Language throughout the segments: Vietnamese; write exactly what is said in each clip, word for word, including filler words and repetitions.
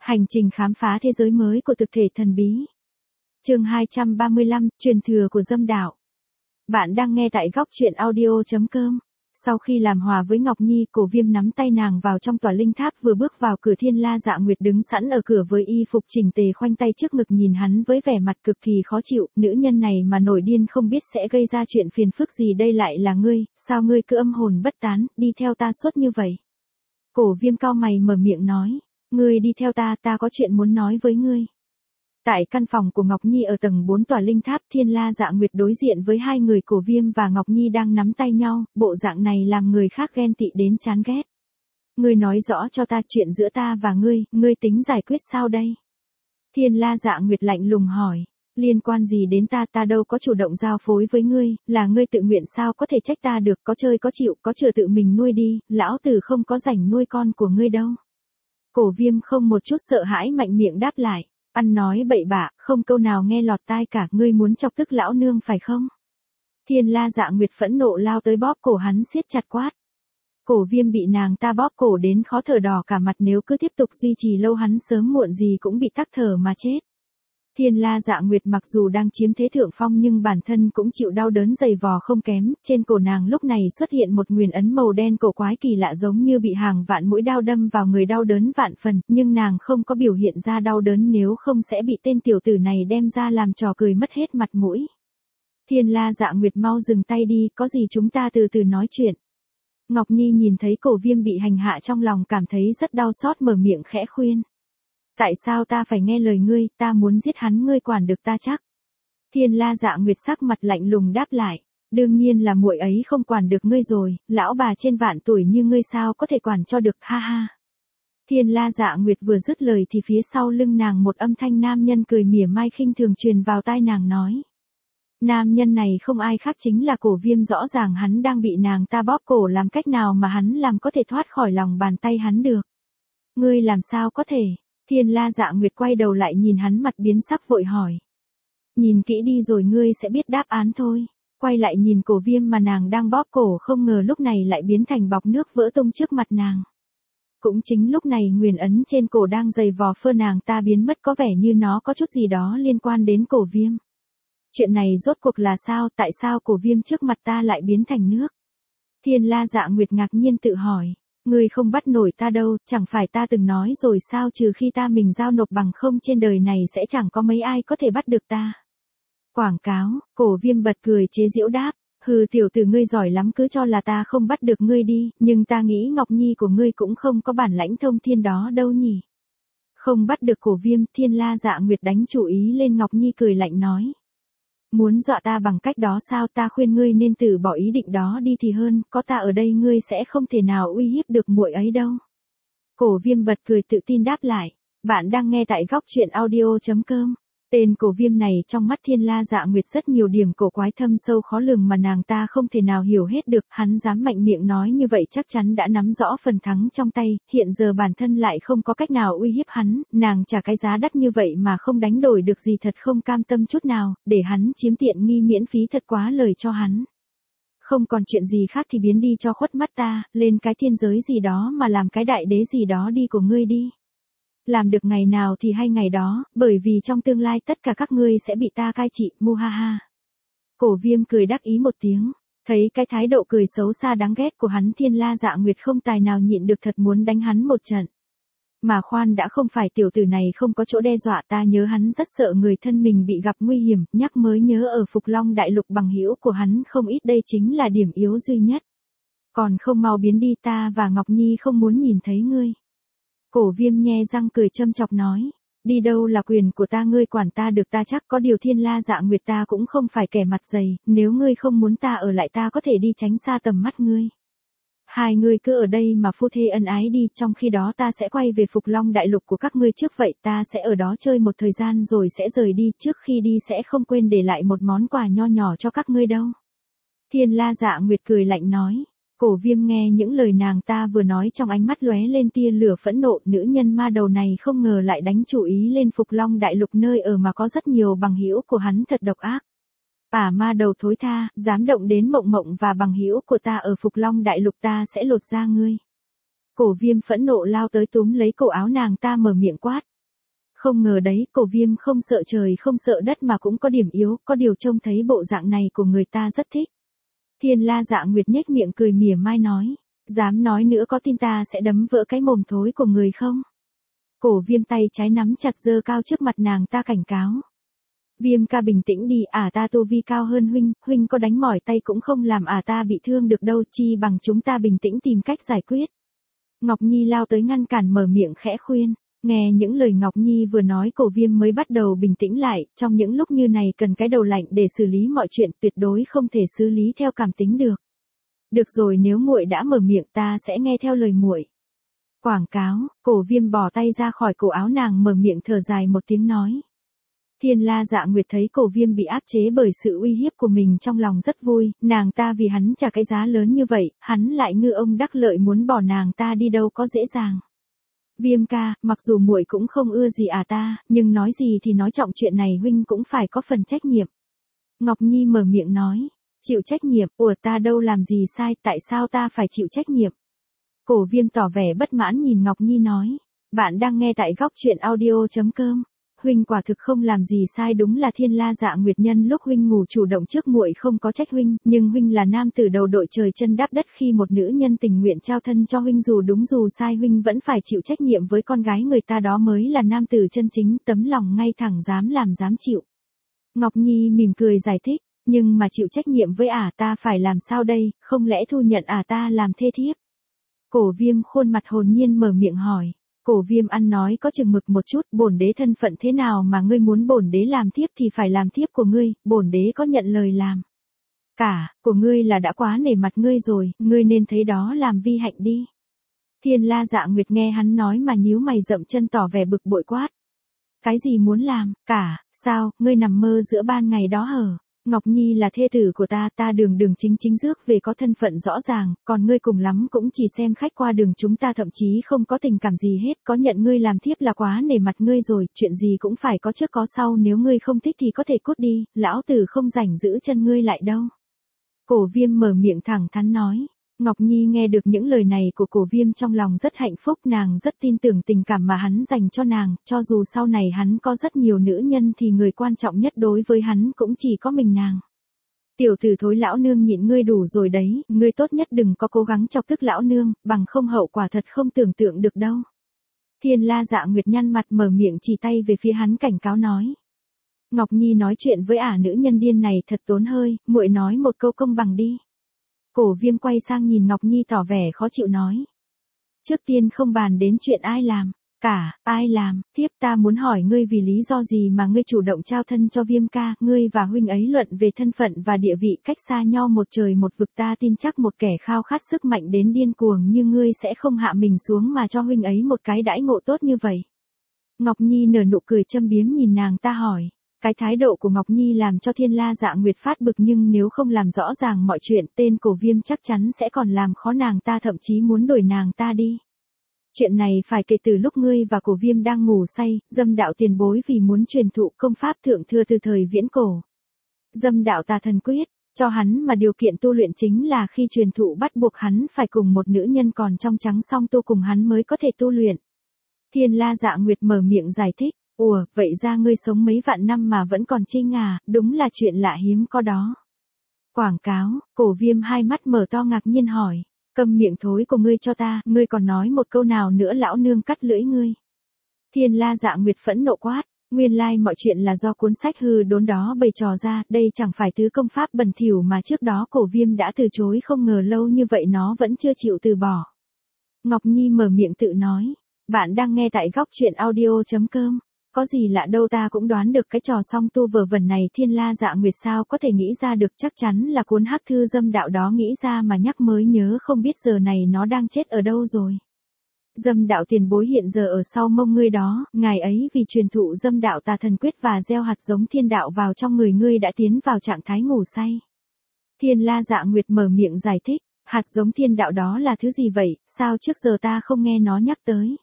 Hành trình khám phá thế giới mới của thực thể thần bí. Chương hai trăm ba mươi lăm, truyền thừa của Dâm đạo. Bạn đang nghe tại góc truyện audio chấm com. Sau khi làm hòa với Ngọc Nhi, Cổ Viêm nắm tay nàng vào trong tòa linh tháp, vừa bước vào cửa, Thiên La Dạ Nguyệt đứng sẵn ở cửa với y phục chỉnh tề, khoanh tay trước ngực nhìn hắn với vẻ mặt cực kỳ khó chịu. Nữ nhân này mà nổi điên không biết sẽ gây ra chuyện phiền phức gì đây lại là ngươi, sao ngươi cứ âm hồn bất tán, đi theo ta suốt như vậy? Cổ Viêm cau mày mở miệng nói, ngươi đi theo ta, ta có chuyện muốn nói với ngươi. Tại căn phòng của Ngọc Nhi ở tầng bốn tòa linh tháp, Thiên La Dạ Nguyệt đối diện với hai người Cổ Viêm và Ngọc Nhi đang nắm tay nhau, bộ dạng này làm người khác ghen tị đến chán ghét. Ngươi nói rõ cho ta chuyện giữa ta và ngươi, ngươi tính giải quyết sao đây? Thiên La Dạ Nguyệt lạnh lùng hỏi, liên quan gì đến ta, ta đâu có chủ động giao phối với ngươi, là ngươi tự nguyện sao có thể trách ta được, có chơi có chịu, có chừa tự mình nuôi đi, lão tử không có rảnh nuôi con của ngươi đâu. Cổ Viêm không một chút sợ hãi mạnh miệng đáp lại. Ăn nói bậy bạ, không câu nào nghe lọt tai cả, ngươi muốn chọc tức lão nương phải không? Thiên La Dạ Nguyệt phẫn nộ lao tới bóp cổ hắn siết chặt quát. Cổ Viêm bị nàng ta bóp cổ đến khó thở đỏ cả mặt, nếu cứ tiếp tục duy trì lâu hắn sớm muộn gì cũng bị tắc thở mà chết. Thiên La Dạ Nguyệt mặc dù đang chiếm thế thượng phong nhưng bản thân cũng chịu đau đớn dày vò không kém, trên cổ nàng lúc này xuất hiện một nguyền ấn màu đen cổ quái kỳ lạ, giống như bị hàng vạn mũi đao đâm vào người, đau đớn vạn phần, nhưng nàng không có biểu hiện ra đau đớn, nếu không sẽ bị tên tiểu tử này đem ra làm trò cười mất hết mặt mũi. Thiên La Dạ Nguyệt mau dừng tay đi, có gì chúng ta từ từ nói chuyện. Ngọc Nhi nhìn thấy Cổ Viêm bị hành hạ trong lòng cảm thấy rất đau xót, mở miệng khẽ khuyên. Tại sao ta phải nghe lời ngươi, ta muốn giết hắn, ngươi quản được ta chắc? Thiên La Dạ Nguyệt sắc mặt lạnh lùng đáp lại, đương nhiên là muội ấy không quản được ngươi rồi, lão bà trên vạn tuổi như ngươi sao có thể quản cho được, ha ha. Thiên La Dạ Nguyệt vừa dứt lời thì phía sau lưng nàng một âm thanh nam nhân cười mỉa mai khinh thường truyền vào tai nàng nói. Nam nhân này không ai khác chính là Cổ Viêm, rõ ràng hắn đang bị nàng ta bóp cổ, làm cách nào mà hắn làm có thể thoát khỏi lòng bàn tay hắn được? Ngươi làm sao có thể? Thiên La Dạ Nguyệt quay đầu lại nhìn hắn, mặt biến sắc vội hỏi. Nhìn kỹ đi rồi ngươi sẽ biết đáp án thôi. Quay lại nhìn Cổ Viêm mà nàng đang bóp cổ, không ngờ lúc này lại biến thành bọt nước vỡ tung trước mặt nàng. Cũng chính lúc này nguyền ấn trên cổ đang dày vò phơ nàng ta biến mất, có vẻ như nó có chút gì đó liên quan đến Cổ Viêm. Chuyện này rốt cuộc là sao, tại sao Cổ Viêm trước mặt ta lại biến thành nước? Thiên La Dạ Nguyệt ngạc nhiên tự hỏi. Ngươi không bắt nổi ta đâu, chẳng phải ta từng nói rồi sao, trừ khi ta mình giao nộp, bằng không trên đời này sẽ chẳng có mấy ai có thể bắt được ta. Quảng cáo, Cổ Viêm bật cười chế giễu đáp, hừ, tiểu tử ngươi giỏi lắm, cứ cho là ta không bắt được ngươi đi, nhưng ta nghĩ Ngọc Nhi của ngươi cũng không có bản lãnh thông thiên đó đâu nhỉ. Không bắt được Cổ Viêm, Thiên La Dạ Nguyệt đánh chủ ý lên Ngọc Nhi, cười lạnh nói. Muốn dọa ta bằng cách đó sao, ta khuyên ngươi nên từ bỏ ý định đó đi thì hơn, có ta ở đây ngươi sẽ không thể nào uy hiếp được muội ấy đâu. Cổ Viêm bật cười tự tin đáp lại, bạn đang nghe tại góc truyện audio chấm com. Tên Cổ Viêm này trong mắt Thiên La Dạ Nguyệt rất nhiều điểm cổ quái thâm sâu khó lường mà nàng ta không thể nào hiểu hết được, hắn dám mạnh miệng nói như vậy chắc chắn đã nắm rõ phần thắng trong tay, hiện giờ bản thân lại không có cách nào uy hiếp hắn, nàng trả cái giá đắt như vậy mà không đánh đổi được gì, thật không cam tâm chút nào, để hắn chiếm tiện nghi miễn phí thật quá lời cho hắn. Không còn chuyện gì khác thì biến đi cho khuất mắt ta, lên cái thiên giới gì đó mà làm cái đại đế gì đó đi của ngươi đi. Làm được ngày nào thì hay ngày đó, bởi vì trong tương lai tất cả các ngươi sẽ bị ta cai trị, mu ha ha. Cổ Viêm cười đắc ý một tiếng, thấy cái thái độ cười xấu xa đáng ghét của hắn, Thiên La Dạ Nguyệt không tài nào nhịn được, thật muốn đánh hắn một trận. Mà khoan đã, không phải tiểu tử này không có chỗ đe dọa, ta nhớ hắn rất sợ người thân mình bị gặp nguy hiểm, nhắc mới nhớ ở Phục Long Đại Lục bằng hữu của hắn không ít, đây chính là điểm yếu duy nhất. Còn không mau biến đi, ta và Ngọc Nhi không muốn nhìn thấy ngươi. Cổ Viêm nhe răng cười châm chọc nói, đi đâu là quyền của ta, ngươi quản ta được ta chắc, có điều Thiên La Dạ Nguyệt ta cũng không phải kẻ mặt dày, nếu ngươi không muốn ta ở lại ta có thể đi tránh xa tầm mắt ngươi. Hai ngươi cứ ở đây mà phu thê ân ái đi, trong khi đó ta sẽ quay về Phục Long Đại Lục của các ngươi trước vậy, ta sẽ ở đó chơi một thời gian rồi sẽ rời đi, trước khi đi sẽ không quên để lại một món quà nho nhỏ cho các ngươi đâu. Thiên La Dạ Nguyệt cười lạnh nói. Cổ Viêm nghe những lời nàng ta vừa nói trong ánh mắt lóe lên tia lửa phẫn nộ, nữ nhân ma đầu này không ngờ lại đánh chủ ý lên Phục Long Đại Lục nơi ở mà có rất nhiều bằng hữu của hắn, thật độc ác. Ả ma đầu thối tha, dám động đến Mộng Mộng và bằng hữu của ta ở Phục Long Đại Lục, ta sẽ lột da ngươi. Cổ Viêm phẫn nộ lao tới túm lấy cổ áo nàng ta mở miệng quát, Không ngờ đấy, Cổ Viêm không sợ trời không sợ đất mà cũng có điểm yếu, có điều trông thấy bộ dạng này của người ta rất thích. Thiên La Dạ Nguyệt nhếch miệng cười mỉa mai nói, dám nói nữa có tin ta sẽ đấm vỡ cái mồm thối của người không? Cổ Viêm tay trái nắm chặt giơ cao trước mặt nàng ta cảnh cáo. Viêm ca bình tĩnh đi, ả ta tu vi cao hơn huynh, huynh có đánh mỏi tay cũng không làm ả ta bị thương được đâu, chi bằng chúng ta bình tĩnh tìm cách giải quyết. Ngọc Nhi lao tới ngăn cản mở miệng khẽ khuyên, nghe những lời Ngọc Nhi vừa nói Cổ Viêm mới bắt đầu bình tĩnh lại, trong những lúc như này cần cái đầu lạnh để xử lý mọi chuyện, tuyệt đối không thể xử lý theo cảm tính được. Được rồi, nếu muội đã mở miệng ta sẽ nghe theo lời muội. Quảng cáo, Cổ Viêm bỏ tay ra khỏi cổ áo nàng mở miệng thở dài một tiếng nói. Thiên La Dạ Nguyệt thấy Cổ Viêm bị áp chế bởi sự uy hiếp của mình trong lòng rất vui, nàng ta vì hắn trả cái giá lớn như vậy, hắn lại ngư ông đắc lợi muốn bỏ nàng ta đi đâu có dễ dàng. Viêm ca, mặc dù muội cũng không ưa gì à ta, nhưng nói gì thì nói trọng chuyện này huynh cũng phải có phần trách nhiệm. Ngọc Nhi mở miệng nói, chịu trách nhiệm, ủa ta đâu làm gì sai, tại sao ta phải chịu trách nhiệm? Cổ Viêm tỏ vẻ bất mãn nhìn Ngọc Nhi nói, bạn đang nghe tại góc truyện audio chấm com. Huynh quả thực không làm gì sai, đúng là Thiên La Dạ Nguyệt nhân lúc huynh ngủ chủ động trước muội không có trách huynh, nhưng huynh là nam tử đầu đội trời chân đáp đất, khi một nữ nhân tình nguyện trao thân cho huynh dù đúng dù sai huynh vẫn phải chịu trách nhiệm với con gái người ta, đó mới là nam tử chân chính, tấm lòng ngay thẳng dám làm dám chịu. Ngọc Nhi mỉm cười giải thích, nhưng mà chịu trách nhiệm với ả ta phải làm sao đây, không lẽ thu nhận ả ta làm thê thiếp? Cổ Viêm khuôn mặt hồn nhiên mở miệng hỏi. Cổ Viêm ăn nói có chừng mực một chút, bổn đế thân phận thế nào mà ngươi muốn bổn đế làm thiếp thì phải làm thiếp của ngươi, bổn đế có nhận lời làm. Cả, của ngươi là đã quá nể mặt ngươi rồi, ngươi nên thấy đó làm vi hạnh đi. Thiên La Dạ Nguyệt nghe hắn nói mà nhíu mày rậm chân tỏ vẻ bực bội quát. Cái gì muốn làm, cả, sao, ngươi nằm mơ giữa ban ngày đó hở? Ngọc Nhi là thê tử của ta, ta đường đường chính chính rước về có thân phận rõ ràng, còn ngươi cùng lắm cũng chỉ xem khách qua đường, chúng ta thậm chí không có tình cảm gì hết, có nhận ngươi làm thiếp là quá nể mặt ngươi rồi, chuyện gì cũng phải có trước có sau, nếu ngươi không thích thì có thể cút đi, lão tử không rảnh giữ chân ngươi lại đâu. Cổ Viêm mở miệng thẳng thắn nói. Ngọc Nhi nghe được những lời này của Cổ Viêm trong lòng rất hạnh phúc, nàng rất tin tưởng tình cảm mà hắn dành cho nàng, cho dù sau này hắn có rất nhiều nữ nhân thì người quan trọng nhất đối với hắn cũng chỉ có mình nàng. Tiểu tử thối, lão nương nhịn ngươi đủ rồi đấy, ngươi tốt nhất đừng có cố gắng chọc tức lão nương, bằng không hậu quả thật không tưởng tượng được đâu. Thiên La Dạ Nguyệt nhăn mặt mở miệng chỉ tay về phía hắn cảnh cáo nói. Ngọc Nhi nói chuyện với ả nữ nhân điên này thật tốn hơi, muội nói một câu công bằng đi. Cổ Viêm quay sang nhìn Ngọc Nhi tỏ vẻ khó chịu nói. Trước tiên không bàn đến chuyện ai làm, cả, ai làm, tiếp ta muốn hỏi ngươi vì lý do gì mà ngươi chủ động trao thân cho Viêm ca, ngươi và huynh ấy luận về thân phận và địa vị cách xa nhau một trời một vực, ta tin chắc một kẻ khao khát sức mạnh đến điên cuồng như ngươi sẽ không hạ mình xuống mà cho huynh ấy một cái đãi ngộ tốt như vậy. Ngọc Nhi nở nụ cười châm biếm nhìn nàng ta hỏi. Cái thái độ của Ngọc Nhi làm cho Thiên La Dạ Nguyệt phát bực, nhưng nếu không làm rõ ràng mọi chuyện, tên Cổ Viêm chắc chắn sẽ còn làm khó nàng ta, thậm chí muốn đuổi nàng ta đi. Chuyện này phải kể từ lúc ngươi và Cổ Viêm đang ngủ say, Dâm đạo tiền bối vì muốn truyền thụ công pháp thượng thừa từ thời viễn cổ. Dâm đạo tà thần quyết, cho hắn mà điều kiện tu luyện chính là khi truyền thụ bắt buộc hắn phải cùng một nữ nhân còn trong trắng song tu cùng hắn mới có thể tu luyện. Thiên La Dạ Nguyệt mở miệng giải thích. Ủa, vậy ra ngươi sống mấy vạn năm mà vẫn còn trinh à, đúng là chuyện lạ hiếm có đó. Quảng cáo, Cổ Viêm hai mắt mở to ngạc nhiên hỏi, câm miệng thối của ngươi cho ta, ngươi còn nói một câu nào nữa lão nương cắt lưỡi ngươi. Thiên La Dạ Nguyệt phẫn nộ quát, nguyên lai mọi chuyện là do cuốn sách hư đốn đó bày trò ra, đây chẳng phải thứ công pháp bẩn thỉu mà trước đó Cổ Viêm đã từ chối, không ngờ lâu như vậy nó vẫn chưa chịu từ bỏ. Ngọc Nhi mở miệng tự nói, bạn đang nghe tại góc truyện audio chấm com. Có gì lạ đâu, ta cũng đoán được cái trò song tu vờ vẩn này Thiên La Dạ Nguyệt sao có thể nghĩ ra được, chắc chắn là cuốn hắc thư dâm đạo đó nghĩ ra mà nhắc mới nhớ, không biết giờ này nó đang chết ở đâu rồi. Dâm đạo tiền bối hiện giờ ở sau mông ngươi đó, ngài ấy vì truyền thụ dâm đạo tà thần quyết và gieo hạt giống thiên đạo vào trong người ngươi đã tiến vào trạng thái ngủ say. Thiên La Dạ Nguyệt mở miệng giải thích, hạt giống thiên đạo đó là thứ gì vậy, sao trước giờ ta không nghe nó nhắc tới.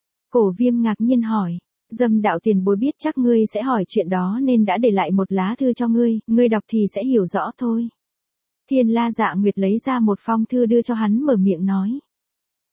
Cổ Viêm ngạc nhiên hỏi. Dâm đạo tiền bối biết chắc ngươi sẽ hỏi chuyện đó nên đã để lại một lá thư cho ngươi, ngươi đọc thì sẽ hiểu rõ thôi. Thiên La Dạ Nguyệt lấy ra một phong thư đưa cho hắn mở miệng nói.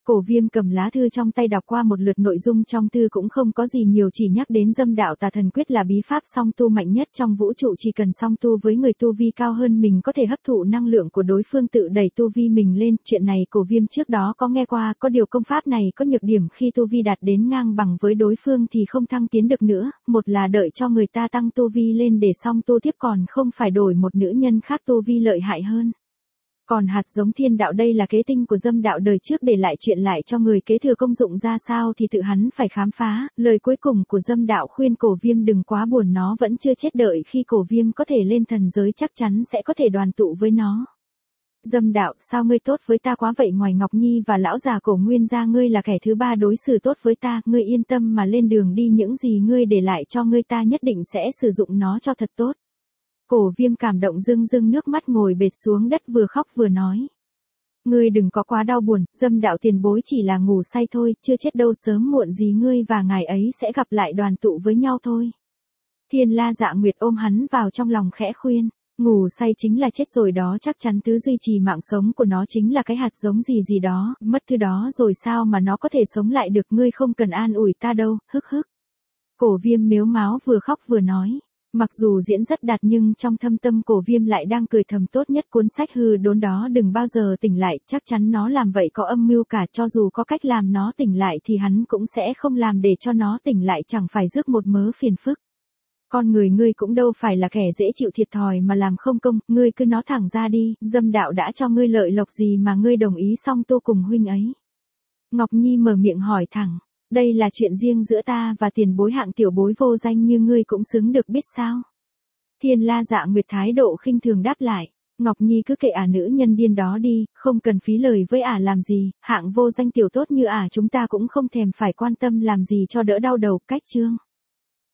Cổ Viêm cầm lá thư trong tay đọc qua một lượt, nội dung trong thư cũng không có gì nhiều, chỉ nhắc đến Dâm Đạo Tà Thần Quyết là bí pháp song tu mạnh nhất trong vũ trụ, chỉ cần song tu với người tu vi cao hơn mình có thể hấp thụ năng lượng của đối phương tự đẩy tu vi mình lên. Chuyện này Cổ Viêm trước đó có nghe qua, có điều công pháp này có nhược điểm, khi tu vi đạt đến ngang bằng với đối phương thì không thăng tiến được nữa, một là đợi cho người ta tăng tu vi lên để song tu tiếp, còn không phải đổi một nữ nhân khác tu vi lợi hại hơn. Còn hạt giống thiên đạo đây là kế tinh của Dâm Đạo đời trước để lại, chuyện lại cho người kế thừa công dụng ra sao thì tự hắn phải khám phá. Lời cuối cùng của Dâm Đạo khuyên Cổ Viêm đừng quá buồn, nó vẫn chưa chết, đợi khi Cổ Viêm có thể lên thần giới chắc chắn sẽ có thể đoàn tụ với nó. Dâm Đạo, sao ngươi tốt với ta quá vậy, ngoài Ngọc Nhi và lão già Cổ Nguyên ra ngươi là kẻ thứ ba đối xử tốt với ta, ngươi yên tâm mà lên đường đi, những gì ngươi để lại cho ngươi ta nhất định sẽ sử dụng nó cho thật tốt. Cổ Viêm cảm động rưng rưng nước mắt, ngồi bệt xuống đất vừa khóc vừa nói. Ngươi đừng có quá đau buồn, Dâm Đạo tiền bối chỉ là ngủ say thôi, chưa chết đâu, sớm muộn gì ngươi và ngài ấy sẽ gặp lại, đoàn tụ với nhau thôi. Thiên La Dạ Nguyệt ôm hắn vào trong lòng khẽ khuyên, ngủ say chính là chết rồi đó, chắc chắn thứ duy trì mạng sống của nó chính là cái hạt giống gì gì đó, mất thứ đó rồi sao mà nó có thể sống lại được, ngươi không cần an ủi ta đâu, hức hức. Cổ Viêm mếu máo vừa khóc vừa nói. Mặc dù diễn rất đạt nhưng trong thâm tâm Cổ Viêm lại đang cười thầm, tốt nhất cuốn sách hư đốn đó đừng bao giờ tỉnh lại, chắc chắn nó làm vậy có âm mưu cả, cho dù có cách làm nó tỉnh lại thì hắn cũng sẽ không làm để cho nó tỉnh lại, chẳng phải rước một mớ phiền phức. Con người ngươi cũng đâu phải là kẻ dễ chịu thiệt thòi mà làm không công, ngươi cứ nói thẳng ra đi, Dâm Đạo đã cho ngươi lợi lộc gì mà ngươi đồng ý song tu cùng huynh ấy. Ngọc Nhi mở miệng hỏi thẳng. Đây là chuyện riêng giữa ta và tiền bối hạng tiểu bối vô danh như ngươi cũng xứng được biết sao? Thiên La Dạ Nguyệt thái độ khinh thường đáp lại. Ngọc Nhi cứ kệ ả nữ nhân điên đó đi, không cần phí lời với ả làm gì, hạng vô danh tiểu tốt như ả chúng ta cũng không thèm phải quan tâm làm gì cho đỡ đau đầu, cách chương.